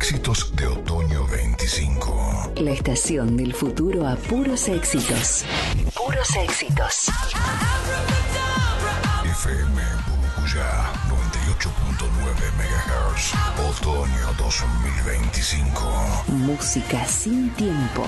éxitos de otoño 25. La estación del futuro a puros éxitos. Puros éxitos. FM Burucuyá 98.9 MHz. Otoño 2025. Música sin tiempo.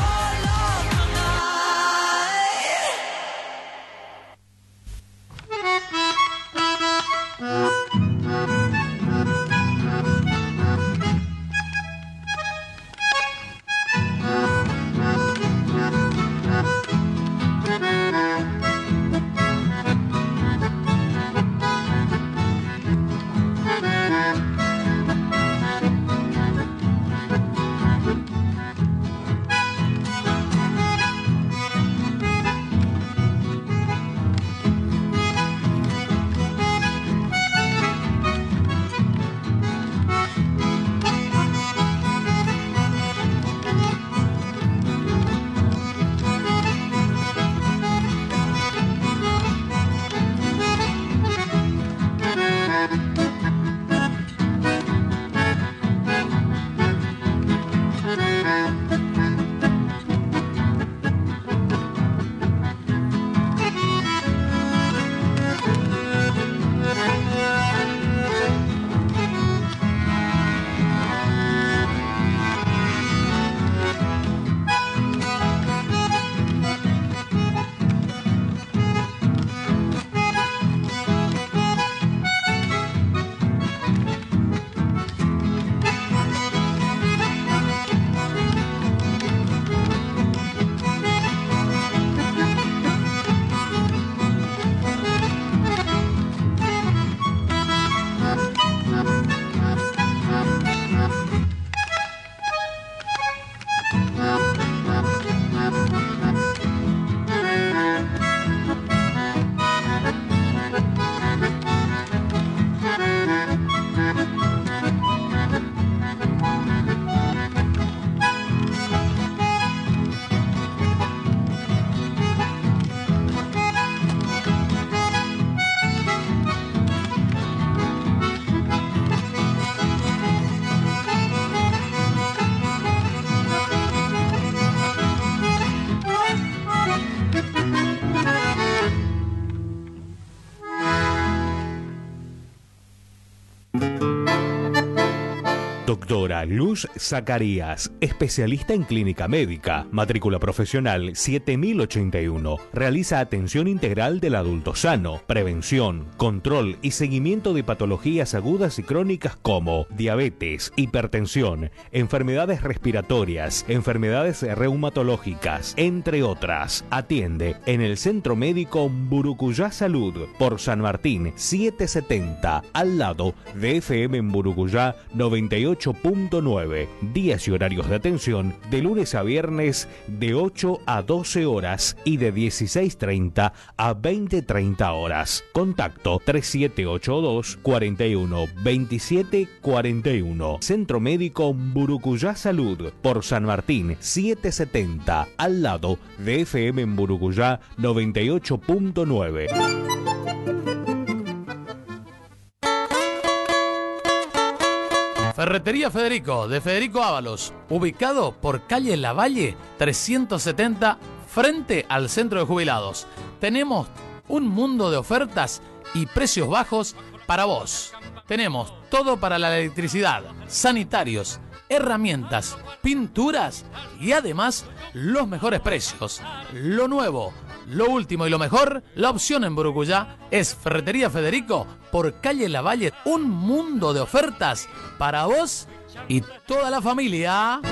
Doctora Luz Zacarías, especialista en clínica médica, matrícula profesional 7081. Realiza atención integral del adulto sano, prevención, control y seguimiento de patologías agudas y crónicas como diabetes, hipertensión, enfermedades respiratorias, enfermedades reumatológicas, entre otras. Atiende en el Centro Médico Burucuyá Salud por San Martín 770, al lado de FM en Burucuyá 98.9. Días y horarios de atención de lunes a viernes de 8 a 12 horas y de 16:30 a 20:30 horas. Contacto 3782 41 27 41. Centro Médico Burucuyá Salud por San Martín 770, al lado de FM en Burucuyá 98.9. Ferretería Federico, de Federico Ábalos, ubicado por calle Lavalle 370, frente al Centro de Jubilados. Tenemos un mundo de ofertas y precios bajos para vos. Tenemos todo para la electricidad, sanitarios, herramientas, pinturas y además los mejores precios. Lo nuevo, lo último y lo mejor, la opción en Burucuyá es Ferretería Federico por calle Lavalle. Un mundo de ofertas para vos y toda la familia.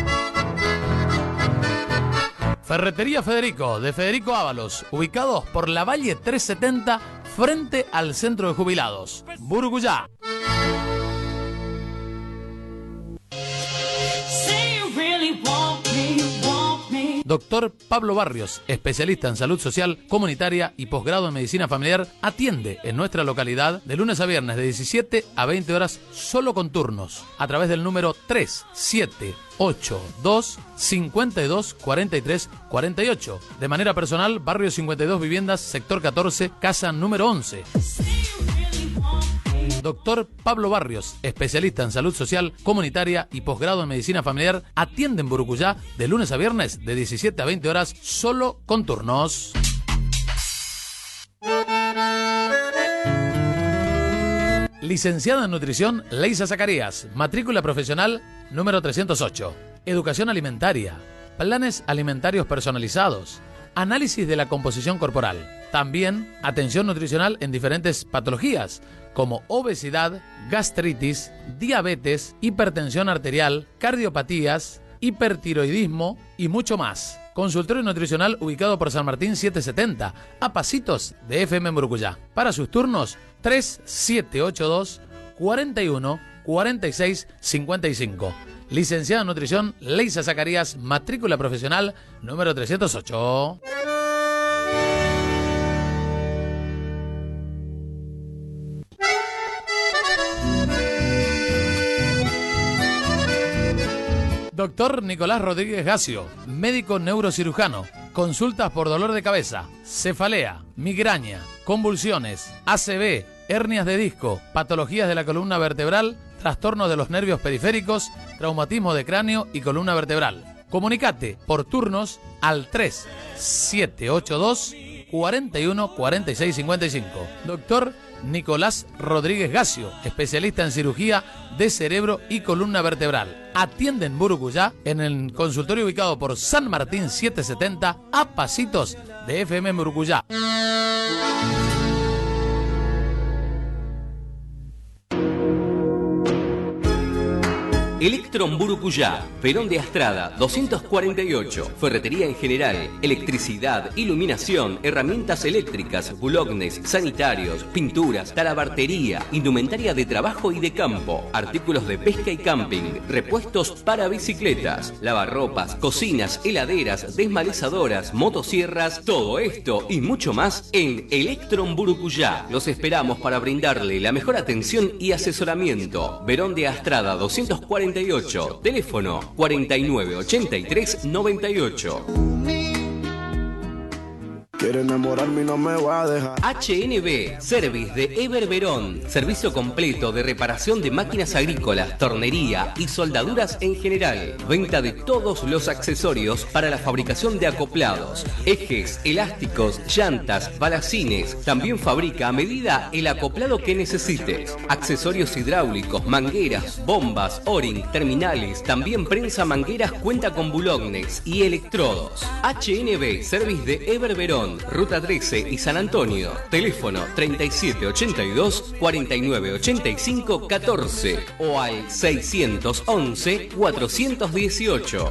Ferretería Federico, de Federico Ábalos, ubicados por Lavalle 370, frente al Centro de Jubilados, Burucuyá. Doctor Pablo Barrios, especialista en salud social comunitaria y posgrado en medicina familiar, atiende en nuestra localidad de lunes a viernes de 17 a 20 horas solo con turnos a través del número 3782 52 43 48. De manera personal, barrio 52 Viviendas, sector 14, casa número 11. Doctor Pablo Barrios, especialista en salud social, comunitaria y posgrado en medicina familiar, atiende en Burucuyá de lunes a viernes de 17 a 20 horas, solo con turnos. Licenciada en Nutrición, Leisa Zacarías, matrícula profesional número 308. Educación alimentaria, planes alimentarios personalizados, análisis de la composición corporal. También atención nutricional en diferentes patologías como obesidad, gastritis, diabetes, hipertensión arterial, cardiopatías, hipertiroidismo y mucho más. Consultorio nutricional ubicado por San Martín 770, a pasitos de FM Burucuyá. Para sus turnos, 3782 41 46 55. Licenciada en Nutrición, Leisa Zacarías, matrícula profesional número 308. Doctor Nicolás Rodríguez Gacio, médico neurocirujano. Consultas por dolor de cabeza, cefalea, migraña, convulsiones, ACV, hernias de disco, patologías de la columna vertebral, trastornos de los nervios periféricos, traumatismo de cráneo y columna vertebral. Comunicate por turnos al 3782 41 46 55. Doctor Nicolás Rodríguez Gacio, especialista en cirugía de cerebro y columna vertebral. Atiende en Burucuyá en el consultorio ubicado por San Martín 770, a pasitos de FM Burucuyá. Electron Burucuyá, Perón de Astrada 248, ferretería en general, electricidad, iluminación, herramientas eléctricas, bulognes, sanitarios, pinturas, talabartería, indumentaria de trabajo y de campo, artículos de pesca y camping, repuestos para bicicletas, lavarropas, cocinas, heladeras, desmalezadoras, motosierras, todo esto y mucho más en Electron Burucuyá. Los esperamos para brindarle la mejor atención y asesoramiento. Perón de Astrada 248. Teléfono 4983-98. Quiere enamorarme y no me va a dejar. HNB, Service de Eber Verón. Servicio completo de reparación de máquinas agrícolas, tornería y soldaduras en general. Venta de todos los accesorios para la fabricación de acoplados, ejes, elásticos, llantas, balacines. También fabrica a medida el acoplado que necesites. Accesorios hidráulicos, mangueras, bombas, o-ring, terminales. También prensa mangueras, cuenta con bulognes y electrodos. HNB, Service de Eber Verón. Ruta 13 y San Antonio. Teléfono 3782-4985-14 o al 611-418.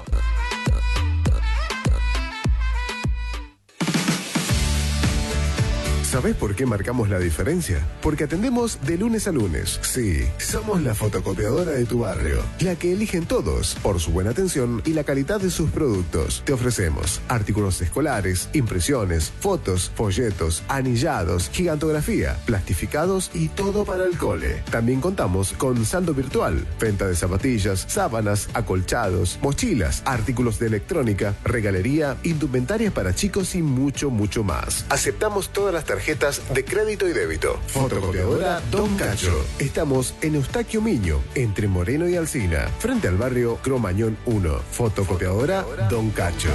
¿Sabés por qué marcamos la diferencia? Porque atendemos de lunes a lunes. Sí, somos la fotocopiadora de tu barrio, la que eligen todos por su buena atención y la calidad de sus productos. Te ofrecemos artículos escolares, impresiones, fotos, folletos, anillados, gigantografía, plastificados y todo para el cole. También contamos con saldo virtual, venta de zapatillas, sábanas, acolchados, mochilas, artículos de electrónica, regalería, indumentarias para chicos y mucho, mucho más. Aceptamos todas las tarjetas de crédito y débito. Fotocopiadora Don Cacho. Estamos en Eustaquio Miño, entre Moreno y Alsina, frente al barrio Cromañón 1. Fotocopiadora Don Cacho.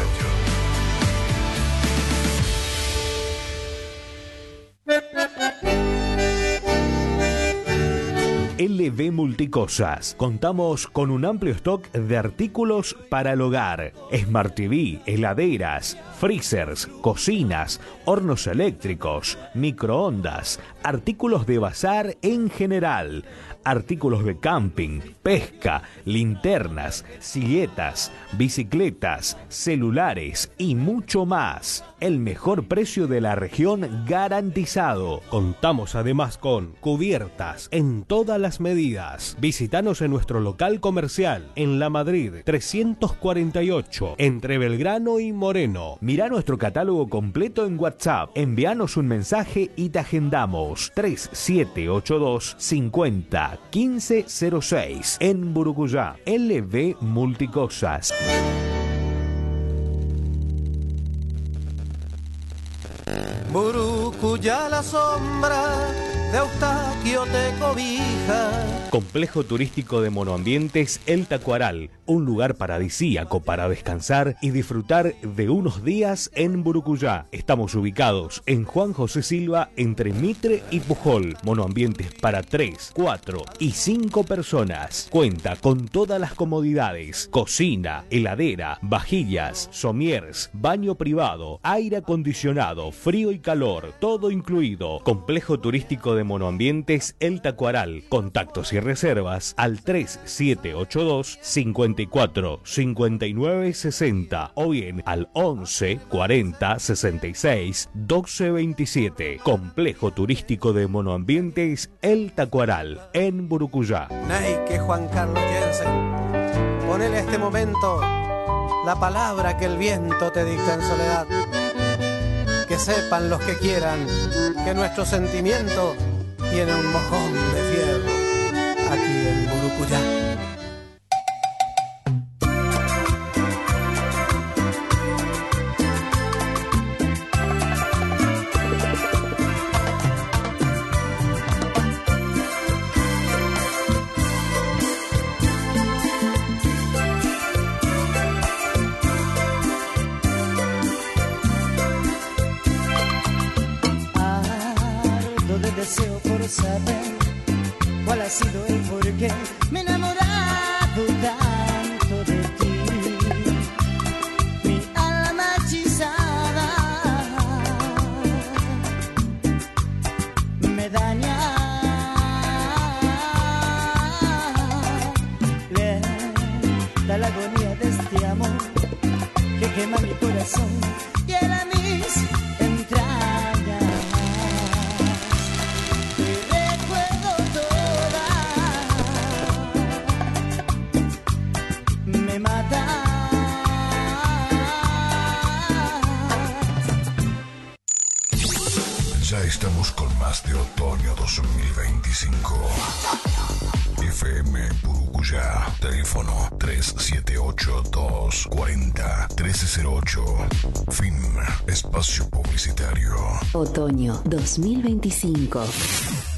LV Multicosas. Contamos con un amplio stock de artículos para el hogar. Smart TV, heladeras, freezers, cocinas, hornos eléctricos, microondas, artículos de bazar en general, artículos de camping, pesca, linternas, silletas, bicicletas, celulares y mucho más. El mejor precio de la región garantizado. Contamos además con cubiertas en todas las medidas. Visítanos en nuestro local comercial en La Madrid 348, entre Belgrano y Moreno. Mirá nuestro catálogo completo en WhatsApp. Envíanos un mensaje y te agendamos. 3782 50 1506 en Burucuyá. LV Multicosas. Burucuyá la sombra de Eustaquio te cobija. Complejo turístico de monoambientes El Tacuaral, un lugar paradisíaco para descansar y disfrutar de unos días en Burucuyá. Estamos ubicados en Juan José Silva, entre Mitre y Pujol. Monoambientes para 3, 4 y 5 personas. Cuenta con todas las comodidades: cocina, heladera, vajillas, somiers, baño privado, aire acondicionado, frío y calor, todo incluido. Complejo turístico de monoambientes El Tacuaral. Contactos y reservas al 3782 54 59 60 o bien al 11 40 66 12 27. Complejo turístico de monoambientes El Tacuaral en Burucuyá. Neike Juan Carlos Jensen, ponele a este momento la palabra que el viento te dicta en soledad. Que sepan los que quieran que nuestro sentimiento tiene un mojón de fierro aquí en Burucuyá. Deseo por saber cuál ha sido el porqué me he enamorado tanto de ti, mi alma hechizada me daña, lenta la agonía de este amor que quema mi corazón y era mis entrañas. Ya estamos con más de otoño 2025. FM Burucuyá, teléfono 378-240-1308. Fin, espacio publicitario. Otoño 2025.